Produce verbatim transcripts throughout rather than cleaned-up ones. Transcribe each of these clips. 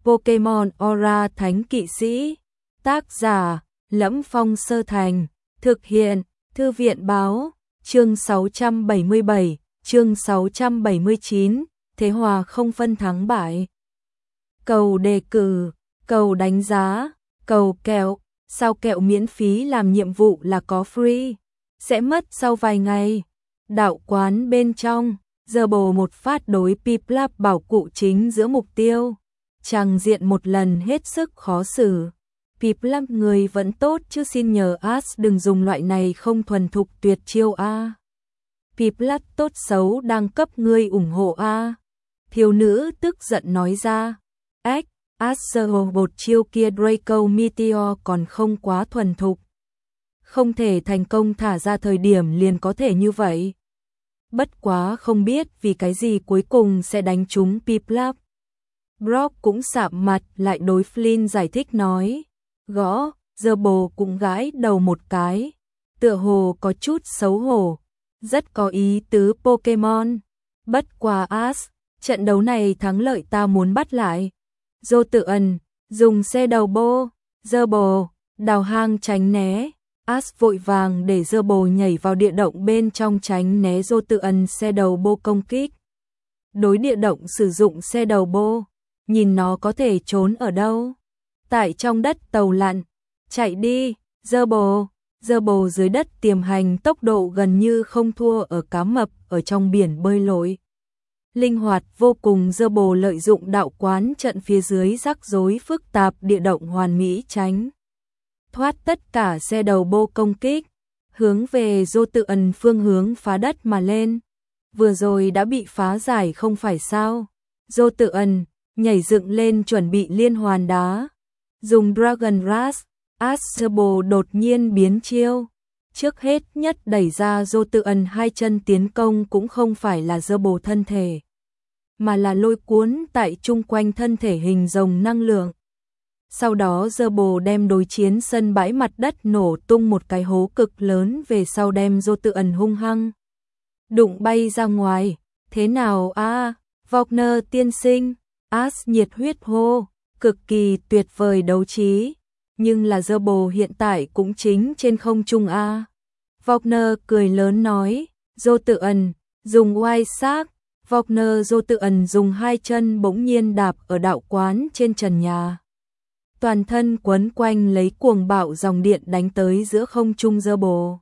Pokemon Aura Thánh Kỵ Sĩ. Tác giả: Lẫm Phong Sơ Thành. Thực hiện: Thư viện báo. Chương sáu trăm bảy mươi bảy, chương sáu trăm bảy mươi chín, thế hòa không phân thắng bại. Cầu đề cử, cầu đánh giá, cầu kẹo, sao kẹo miễn phí làm nhiệm vụ là có free, sẽ mất sau vài ngày. Đạo quán bên trong, giờ bồ một phát đối Piplup bảo cụ chính giữa mục tiêu. Tràng diện một lần hết sức khó xử. Piplup người vẫn tốt chứ xin nhờ Ash đừng dùng loại này không thuần thục tuyệt chiêu a. Piplup tốt xấu đang cấp ngươi ủng hộ a. Thiếu nữ tức giận nói ra. Ếch, Ash bột chiêu kia Draco Meteor còn không quá thuần thục. Không thể thành công thả ra thời điểm liền có thể như vậy. Bất quá không biết vì cái gì cuối cùng sẽ đánh trúng Piplup. Brock cũng sạm mặt lại đối Flynn giải thích nói. Gõ, giờ bồ cũng gãi đầu một cái. Tựa hồ có chút xấu hổ. Rất có ý tứ Pokemon. Bất quá Ash, trận đấu này thắng lợi ta muốn bắt lại. Dô tự ẩn, dùng xe đầu bô, dơ bồ, đào hang tránh né. Ash vội vàng để dơ bồ nhảy vào địa động bên trong tránh né dô tự ẩn xe đầu bô công kích. Đối địa động sử dụng xe đầu bô, nhìn nó có thể trốn ở đâu. Tại trong đất tàu lặn, chạy đi, dơ bồ, dơ bồ dưới đất tiềm hành tốc độ gần như không thua ở cá mập ở trong biển bơi lội. Linh hoạt vô cùng, dơ bồ lợi dụng đạo quán trận phía dưới rắc rối phức tạp địa động hoàn mỹ tránh thoát tất cả xe đầu bô công kích, hướng về dô tự ẩn phương hướng phá đất mà lên. Vừa rồi đã bị phá giải không phải sao? Dô tự ẩn nhảy dựng lên chuẩn bị liên hoàn đá. Dùng Dragon Rush, Astrobal đột nhiên biến chiêu. Trước hết nhất đẩy ra dô tự ẩn hai chân tiến công cũng không phải là dơ bồ thân thể, mà là lôi cuốn tại chung quanh thân thể hình rồng năng lượng. Sau đó dơ bồ đem đối chiến sân bãi mặt đất nổ tung một cái hố cực lớn về sau đem dô tự ẩn hung hăng đụng bay ra ngoài. Thế nào a à? Wagner tiên sinh, Ash nhiệt huyết hô, cực kỳ tuyệt vời đấu trí, nhưng là dơ bồ hiện tại cũng chính trên không trung a. À. Wagner cười lớn nói, dô tự ẩn, dùng oai xác. Wagner dô tự ẩn dùng hai chân bỗng nhiên đạp ở đạo quán trên trần nhà. Toàn thân quấn quanh lấy cuồng bạo dòng điện đánh tới giữa không trung dơ bồ.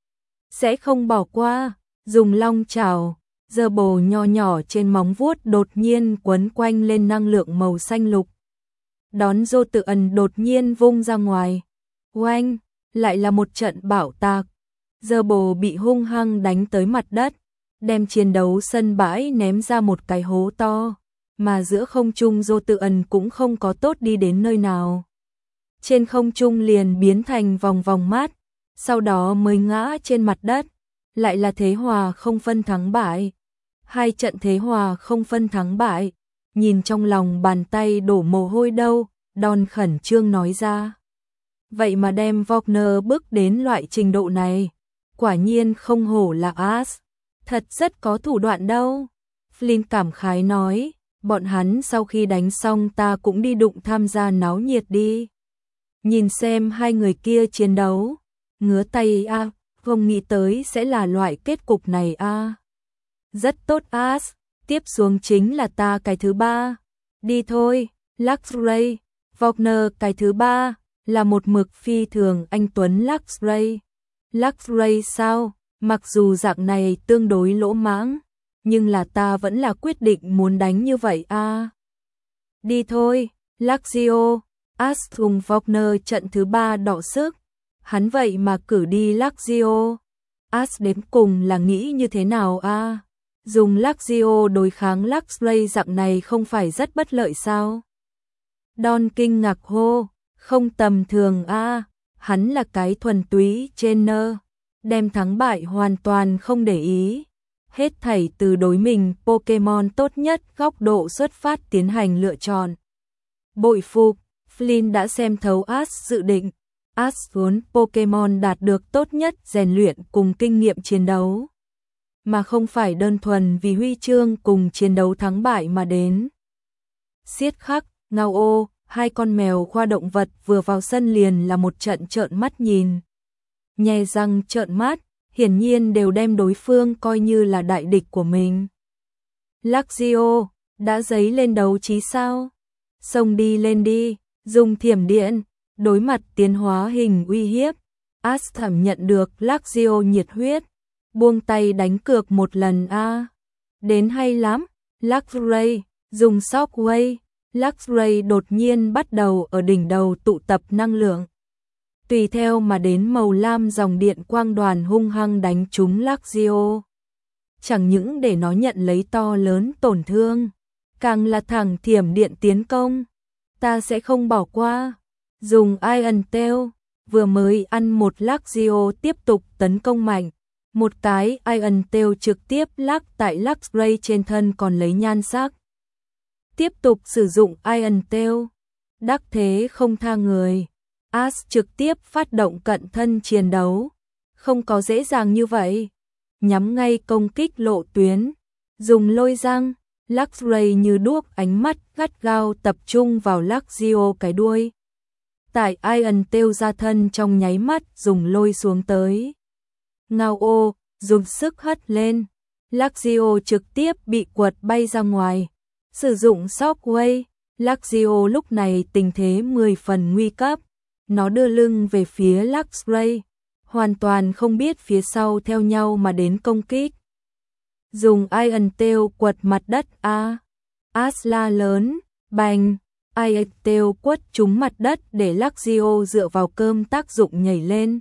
Sẽ không bỏ qua, dùng long chảo. Dơ bồ nho nhỏ trên móng vuốt đột nhiên quấn quanh lên năng lượng màu xanh lục. Đón dô tự ẩn đột nhiên vung ra ngoài. Oanh, lại là một trận bạo tạc. Dơ bồ bị hung hăng đánh tới mặt đất, đem chiến đấu sân bãi ném ra một cái hố to, mà giữa không trung dô tự ẩn cũng không có tốt đi đến nơi nào. Trên không trung liền biến thành vòng vòng mát, sau đó mới ngã trên mặt đất, lại là thế hòa không phân thắng bại. Hai trận thế hòa không phân thắng bại, nhìn trong lòng bàn tay đổ mồ hôi đâu, Don khẩn trương nói ra. Vậy mà đem Wagner bước đến loại trình độ này, quả nhiên không hổ là Ash, thật rất có thủ đoạn đâu. Flynn cảm khái nói, bọn hắn sau khi đánh xong ta cũng đi đụng tham gia náo nhiệt đi. Nhìn xem hai người kia chiến đấu, ngứa tay a, à, không nghĩ tới sẽ là loại kết cục này a. À. Rất tốt Ash, tiếp xuống chính là ta cái thứ ba. Đi thôi, Luxray. Wagner cái thứ ba, là một mực phi thường anh tuấn Luxray. Luxray sao, mặc dù dạng này tương đối lỗ mãng, nhưng là ta vẫn là quyết định muốn đánh như vậy a. À. Đi thôi, Luxio. Ash cùng Wagner trận thứ ba đọ sức. Hắn vậy mà cử đi Luxio. Ash đến cùng là nghĩ như thế nào a? À? Dùng Luxio đối kháng Luxray dạng này không phải rất bất lợi sao? Don kinh ngạc hô, không tầm thường a, à, hắn là cái thuần túy trainer, đem thắng bại hoàn toàn không để ý, hết thảy từ đối mình Pokemon tốt nhất góc độ xuất phát tiến hành lựa chọn. Bội phục, Flynn đã xem thấu Ash dự định, Ash vốn Pokemon đạt được tốt nhất rèn luyện cùng kinh nghiệm chiến đấu, mà không phải đơn thuần vì huy chương cùng chiến đấu thắng bại mà đến. Siết khắc, Ngao ô, hai con mèo khoa động vật vừa vào sân liền là một trận trợn mắt nhìn. Nhe răng trợn mắt, hiển nhiên đều đem đối phương coi như là đại địch của mình. Luxio, đã dấy lên đấu trí sao? Xông đi lên đi, dùng thiểm điện, đối mặt tiến hóa hình uy hiếp. Ash cảm nhận được Luxio nhiệt huyết, buông tay đánh cược một lần a. À. Đến hay lắm, Luxray, dùng Shockwave, Luxray đột nhiên bắt đầu ở đỉnh đầu tụ tập năng lượng. Tùy theo mà đến màu lam dòng điện quang đoàn hung hăng đánh trúng Luxio. Chẳng những để nó nhận lấy to lớn tổn thương, càng là thẳng thiểm điện tiến công. Ta sẽ không bỏ qua. Dùng Iron Tail, vừa mới ăn một Luxio tiếp tục tấn công mạnh. Một cái Iron Tail trực tiếp lắc tại Luxray trên thân còn lấy nhan sắc. Tiếp tục sử dụng Iron Tail, đắc thế không tha người. Ash trực tiếp phát động cận thân chiến đấu. Không có dễ dàng như vậy. Nhắm ngay công kích lộ tuyến. Dùng lôi răng, Luxray như đuốc ánh mắt gắt gao tập trung vào Luxio cái đuôi. Tại Iron Tail ra thân trong nháy mắt dùng lôi xuống tới. Ngao ô, dùng sức hất lên. Luxio trực tiếp bị quật bay ra ngoài. Sử dụng Shockwave, Luxio lúc này tình thế mười phần nguy cấp. Nó đưa lưng về phía Luxray, hoàn toàn không biết phía sau theo nhau mà đến công kích. Dùng Iron Tail quật mặt đất a. Ash la lớn, bành, Iron Tail quất trúng mặt đất để Luxio dựa vào cơm tác dụng nhảy lên.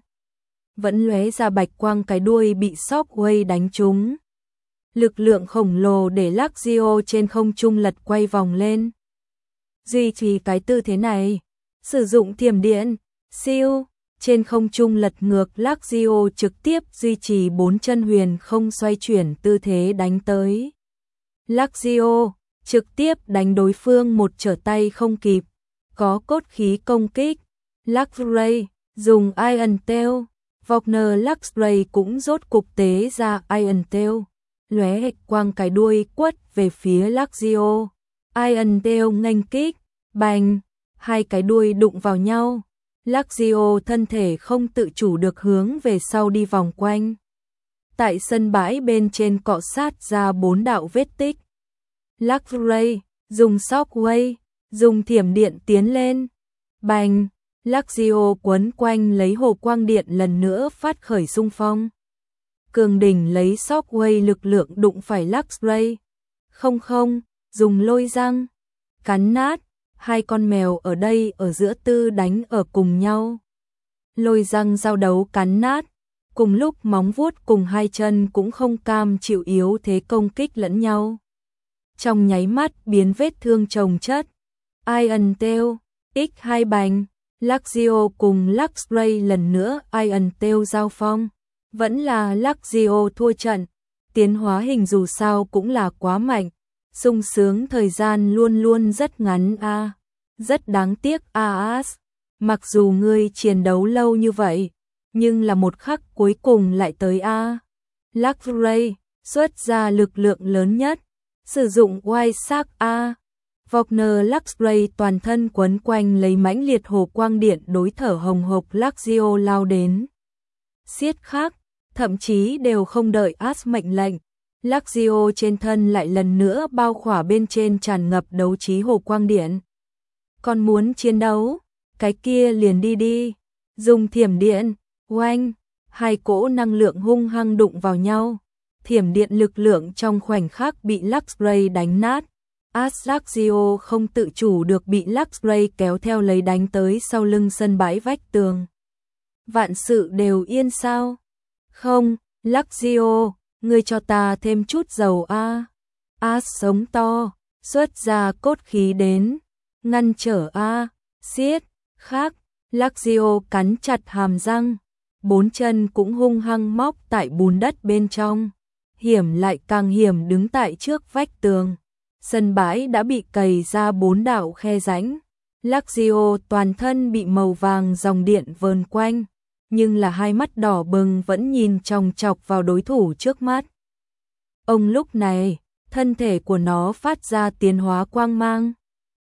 Vẫn lóe ra bạch quang cái đuôi bị Shockwave đánh trúng. Lực lượng khổng lồ để Luxio trên không trung lật quay vòng lên. Duy trì cái tư thế này, sử dụng thiểm điện, siêu, trên không trung lật ngược Luxio trực tiếp duy trì bốn chân huyền không xoay chuyển tư thế đánh tới. Luxio trực tiếp đánh đối phương một trở tay không kịp, có cốt khí công kích. Luxray dùng Iron Tail, Wagner Luxray cũng rốt cục tế ra Iron Tail, lóe hệt quang cái đuôi quất về phía Luxio. Iron Tail nghênh kích, bành, hai cái đuôi đụng vào nhau. Luxio thân thể không tự chủ được hướng về sau đi vòng quanh. Tại sân bãi bên trên cọ sát ra bốn đạo vết tích. Luxray dùng Shockwave, dùng thiểm điện tiến lên. Bành, Luxio quấn quanh lấy hồ quang điện lần nữa phát khởi xung phong. Cường đỉnh lấy Shockwave lực lượng đụng phải Luxray. Không không, dùng lôi răng, cắn nát. Hai con mèo ở đây ở giữa tư đánh ở cùng nhau. Lôi răng giao đấu cắn nát. Cùng lúc móng vuốt cùng hai chân cũng không cam chịu yếu thế công kích lẫn nhau. Trong nháy mắt biến vết thương chồng chất. Iron Tail, ích hai bành. Luxio cùng Luxray lần nữa Iron Tail giao phong. Vẫn là Luxio thua trận. Tiến hóa hình dù sao cũng là quá mạnh. Sung sướng thời gian luôn luôn rất ngắn a. À. Rất đáng tiếc a à Ash. Mặc dù ngươi chiến đấu lâu như vậy, nhưng là một khắc cuối cùng lại tới a. À. Luxray xuất ra lực lượng lớn nhất, sử dụng White Shark a. À. Wagner Luxray toàn thân quấn quanh lấy mãnh liệt hồ quang điện đối thở hồng hộc Luxio lao đến. Siết khắc, thậm chí đều không đợi Ash mệnh lệnh. Luxio trên thân lại lần nữa bao khỏa bên trên tràn ngập đấu trí hồ quang điện. Còn muốn chiến đấu, cái kia liền đi đi. Dùng thiểm điện, oanh, hai cỗ năng lượng hung hăng đụng vào nhau. Thiểm điện lực lượng trong khoảnh khắc bị Luxray đánh nát. Ash Luxio không tự chủ được bị Luxray kéo theo lấy đánh tới sau lưng sân bãi vách tường. Vạn sự đều yên sao? Không, Luxio, ngươi cho ta thêm chút dầu a. À. Ash sống to, xuất ra cốt khí đến, ngăn trở a, à. Xiết, khác, Luxio cắn chặt hàm răng, bốn chân cũng hung hăng móc tại bùn đất bên trong, hiểm lại càng hiểm đứng tại trước vách tường. Sân bãi đã bị cày ra bốn đạo khe rãnh. Luxio toàn thân bị màu vàng dòng điện vờn quanh, nhưng là hai mắt đỏ bừng vẫn nhìn chòng chọc vào đối thủ trước mắt. Ông lúc này, thân thể của nó phát ra tiến hóa quang mang.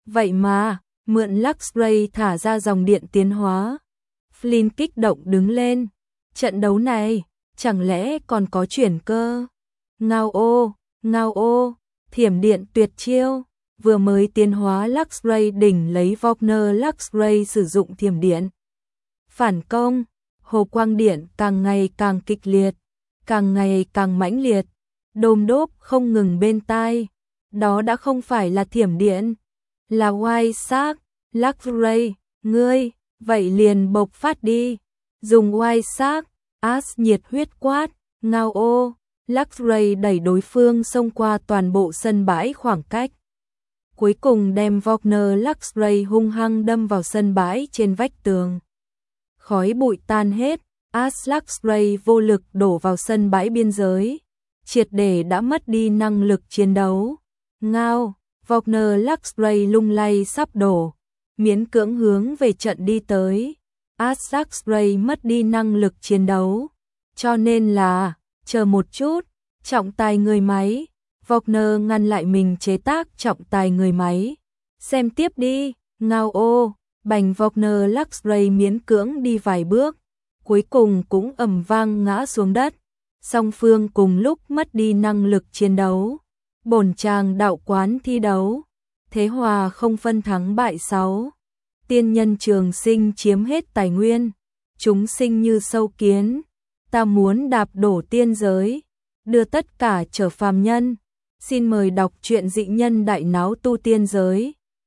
Vậy mà, mượn Luxray thả ra dòng điện tiến hóa. Flynn kích động đứng lên. Trận đấu này, chẳng lẽ còn có chuyển cơ? Ngao ô, ngao ô, thiểm điện tuyệt chiêu. Vừa mới tiến hóa Luxray đỉnh lấy Wagner Luxray sử dụng thiểm điện. Phản công, hồ quang điện càng ngày càng kịch liệt, càng ngày càng mãnh liệt, đôm đốp không ngừng bên tai. Đó đã không phải là thiểm điện, là White Shark, Luxray, ngươi, vậy liền bộc phát đi. Dùng White Shark, Ash nhiệt huyết quát, ngao ô, Luxray đẩy đối phương xông qua toàn bộ sân bãi khoảng cách. Cuối cùng đem Wagner Luxray hung hăng đâm vào sân bãi trên vách tường. Khói bụi tan hết, Ash Luxray vô lực đổ vào sân bãi biên giới, triệt để đã mất đi năng lực chiến đấu. Ngao, Wagner Luxray lung lay sắp đổ, miễn cưỡng hướng về trận đi tới. Ash Luxray mất đi năng lực chiến đấu, cho nên là, chờ một chút, trọng tài người máy. Wagner ngăn lại mình chế tác trọng tài người máy. Xem tiếp đi, ngao ô, bành Wagner Luxray miễn cưỡng đi vài bước, cuối cùng cũng ầm vang ngã xuống đất. Song phương cùng lúc mất đi năng lực chiến đấu. Bổn tràng đạo quán thi đấu, thế hòa không phân thắng bại sáu. Tiên nhân trường sinh chiếm hết tài nguyên, chúng sinh như sâu kiến, ta muốn đạp đổ tiên giới, đưa tất cả trở phàm nhân. Xin mời đọc truyện Dị Nhân Đại Náo Tu Tiên Giới.